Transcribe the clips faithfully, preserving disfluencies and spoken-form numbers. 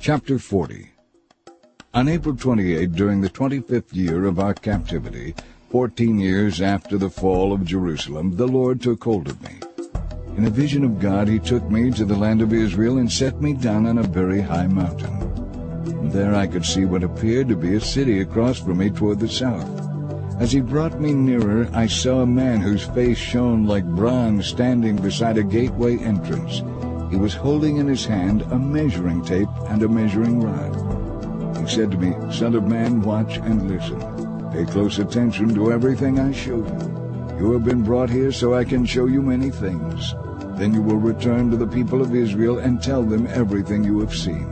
Chapter forty. On April twenty-eighth, during the twenty-fifth year of our captivity, fourteen years after the fall of Jerusalem, the Lord took hold of me. In a vision of God he took me to the land of Israel and set me down on a very high mountain. And there I could see what appeared to be a city across from me toward the south. As he brought me nearer, I saw a man whose face shone like bronze standing beside a gateway entrance. He was holding in his hand a measuring tape and a measuring rod. He said to me, "Son of man, watch and listen. Pay close attention to everything I show you. You have been brought here so I can show you many things. Then you will return to the people of Israel and tell them everything you have seen."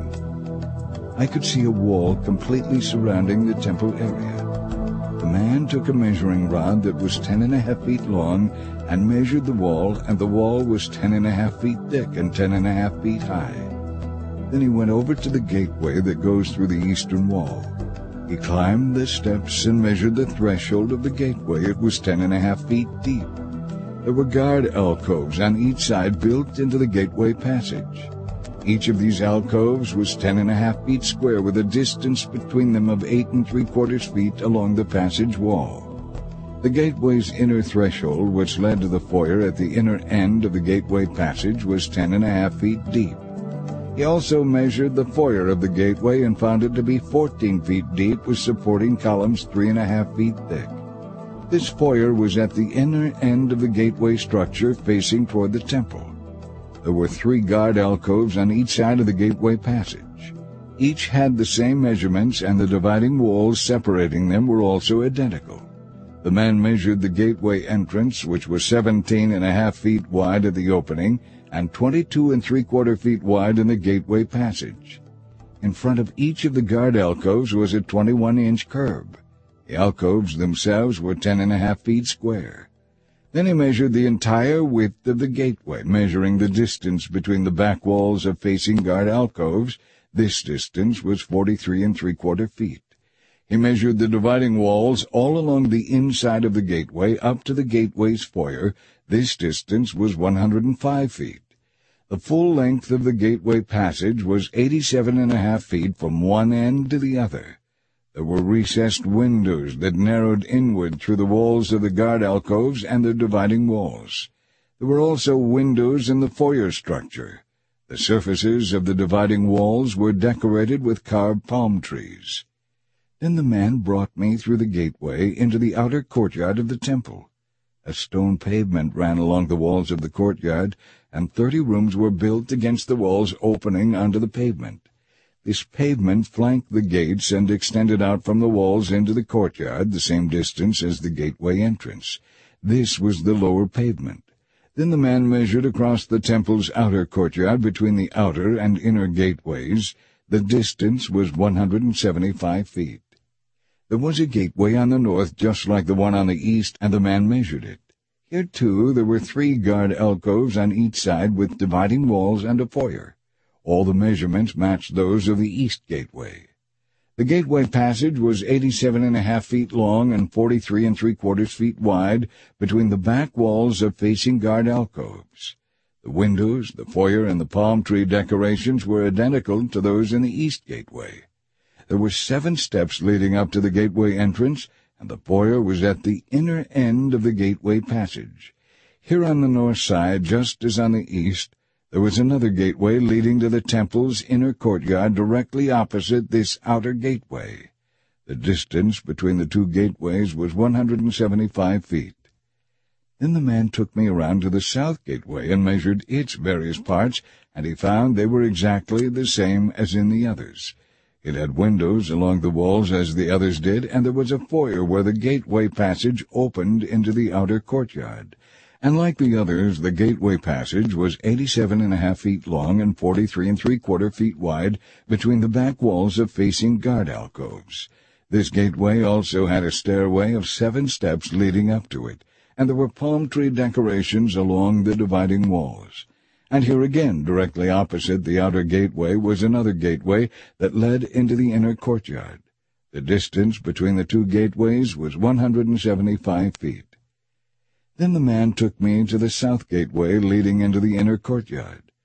I could see a wall completely surrounding the temple area. The man took a measuring rod that was ten and a half feet long and measured the wall, and the wall was ten and a half feet thick and ten and a half feet high. Then he went over to the gateway that goes through the eastern wall. He climbed the steps and measured the threshold of the gateway. It was ten and a half feet deep. There were guard alcoves on each side built into the gateway passage. Each of these alcoves was ten and a half feet square, with a distance between them of eight and three quarters feet along the passage wall. The gateway's inner threshold, which led to the foyer at the inner end of the gateway passage, was ten and a half feet deep. He also measured the foyer of the gateway and found it to be fourteen feet deep, with supporting columns three and a half feet thick. This foyer was at the inner end of the gateway structure, facing toward the temple. There were three guard alcoves on each side of the gateway passage. Each had the same measurements, and the dividing walls separating them were also identical. The man measured the gateway entrance, which was seventeen and a half feet wide at the opening, and twenty-two and three-quarter feet wide in the gateway passage. In front of each of the guard alcoves was a twenty-one inch curb. The alcoves themselves were ten and a half feet square. Then he measured the entire width of the gateway, measuring the distance between the back walls of facing guard alcoves. This distance was forty-three and three-quarter feet. He measured the dividing walls all along the inside of the gateway up to the gateway's foyer. This distance was one hundred five feet. The full length of the gateway passage was eighty-seven and a half feet from one end to the other. There were recessed windows that narrowed inward through the walls of the guard alcoves and their dividing walls. There were also windows in the foyer structure. The surfaces of the dividing walls were decorated with carved palm trees. Then the man brought me through the gateway into the outer courtyard of the temple. A stone pavement ran along the walls of the courtyard, and thirty rooms were built against the walls opening onto the pavement. This pavement flanked the gates and extended out from the walls into the courtyard, the same distance as the gateway entrance. This was the lower pavement. Then the man measured across the temple's outer courtyard between the outer and inner gateways. The distance was one hundred seventy-five feet. There was a gateway on the north just like the one on the east, and the man measured it. Here, too, there were three guard alcoves on each side with dividing walls and a foyer. All the measurements matched those of the east gateway. The gateway passage was eighty-seven and a half feet long and forty-three and three-quarters feet wide between the back walls of facing guard alcoves. The windows, the foyer, and the palm tree decorations were identical to those in the east gateway. There were seven steps leading up to the gateway entrance, and the foyer was at the inner end of the gateway passage. Here on the north side, just as on the east, there was another gateway leading to the temple's inner courtyard directly opposite this outer gateway. The distance between the two gateways was one hundred seventy-five feet. Then the man took me around to the south gateway and measured its various parts, and he found they were exactly the same as in the others. It had windows along the walls as the others did, and there was a foyer where the gateway passage opened into the outer courtyard. And like the others, the gateway passage was eighty-seven and a half feet long and forty-three and three-quarter feet wide between the back walls of facing guard alcoves. This gateway also had a stairway of seven steps leading up to it, and there were palm tree decorations along the dividing walls. And here again, directly opposite the outer gateway, was another gateway that led into the inner courtyard. The distance between the two gateways was one hundred seventy-five feet. Then the man took me to the south gateway leading into the inner courtyard.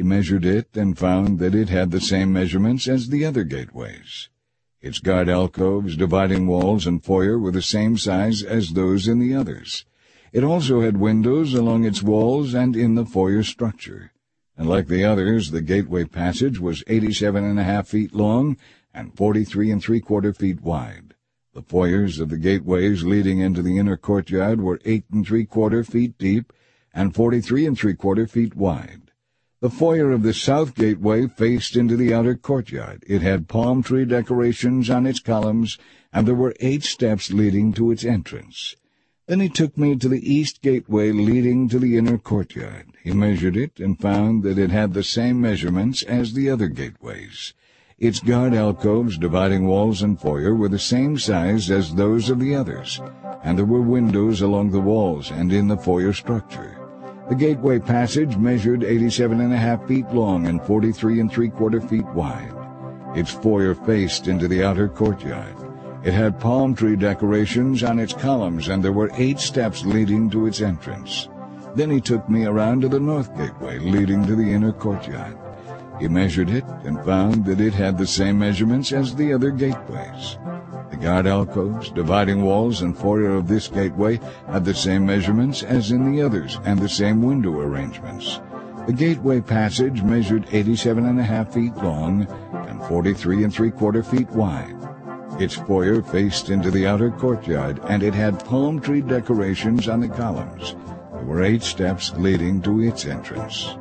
He measured it and found that it had the same measurements as the other gateways. Its guard alcoves, dividing walls, and foyer were the same size as those in the others. It also had windows along its walls and in the foyer structure. And like the others, the gateway passage was eighty-seven and a half feet long and forty-three and three-quarter feet wide. The foyers of the gateways leading into the inner courtyard were eight and three-quarter feet deep and forty-three and three-quarter feet wide. The foyer of the south gateway faced into the outer courtyard. It had palm tree decorations on its columns, and there were eight steps leading to its entrance. Then he took me to the east gateway leading to the inner courtyard. He measured it and found that it had the same measurements as the other gateways. Its guard alcoves, dividing walls, and foyer were the same size as those of the others, and there were windows along the walls and in the foyer structure. The gateway passage measured eighty-seven and a half feet long and forty-three and three-quarter feet wide. Its foyer faced into the outer courtyard. It had palm tree decorations on its columns, and there were eight steps leading to its entrance. Then he took me around to the north gateway leading to the inner courtyard. He measured it and found that it had the same measurements as the other gateways. The guard alcoves, dividing walls, and foyer of this gateway had the same measurements as in the others, and the same window arrangements. The gateway passage measured eighty-seven and a half feet long and forty-three and three-quarter feet wide. Its foyer faced into the outer courtyard, and it had palm tree decorations on the columns. There were eight steps leading to its entrance.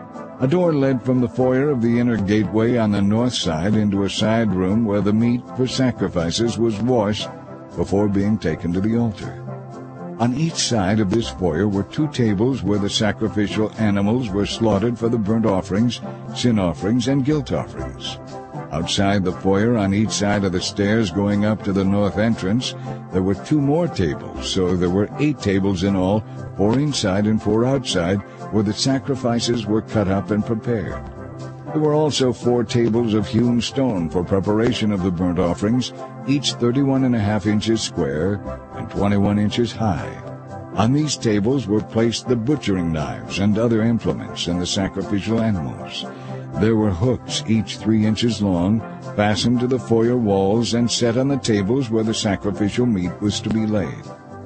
A door led from the foyer of the inner gateway on the north side into a side room where the meat for sacrifices was washed before being taken to the altar. On each side of this foyer were two tables where the sacrificial animals were slaughtered for the burnt offerings, sin offerings, and guilt offerings. Outside the foyer, on each side of the stairs going up to the north entrance, there were two more tables, so there were eight tables in all, four inside and four outside, where the sacrifices were cut up and prepared. There were also four tables of hewn stone for preparation of the burnt offerings, each thirty-one and a half inches square and twenty-one inches high. On these tables were placed the butchering knives and other implements and the sacrificial animals. There were hooks, each three inches long, fastened to the foyer walls and set on the tables where the sacrificial meat was to be laid.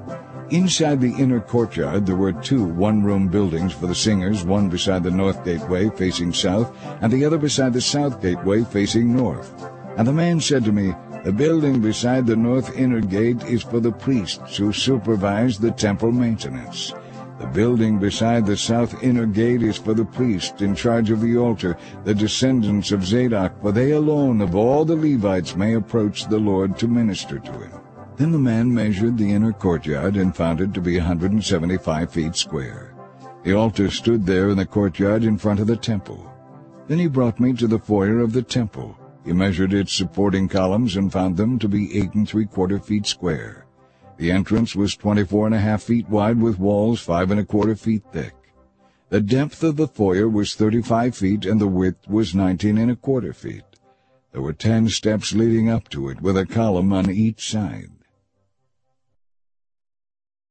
Inside the inner courtyard there were two one-room buildings for the singers, one beside the north gateway facing south, and the other beside the south gateway facing north. And the man said to me, "The building beside the north inner gate is for the priests who supervise the temple maintenance. The building beside the south inner gate is for the priests in charge of the altar, the descendants of Zadok, for they alone of all the Levites may approach the Lord to minister to him." Then the man measured the inner courtyard and found it to be one hundred seventy-five feet square. The altar stood there in the courtyard in front of the temple. Then he brought me to the foyer of the temple. He measured its supporting columns and found them to be eight and three-quarter feet square. The entrance was twenty-four and a half feet wide with walls five and a quarter feet thick. The depth of the foyer was thirty-five feet and the width was nineteen and a quarter feet. There were ten steps leading up to it with a column on each side.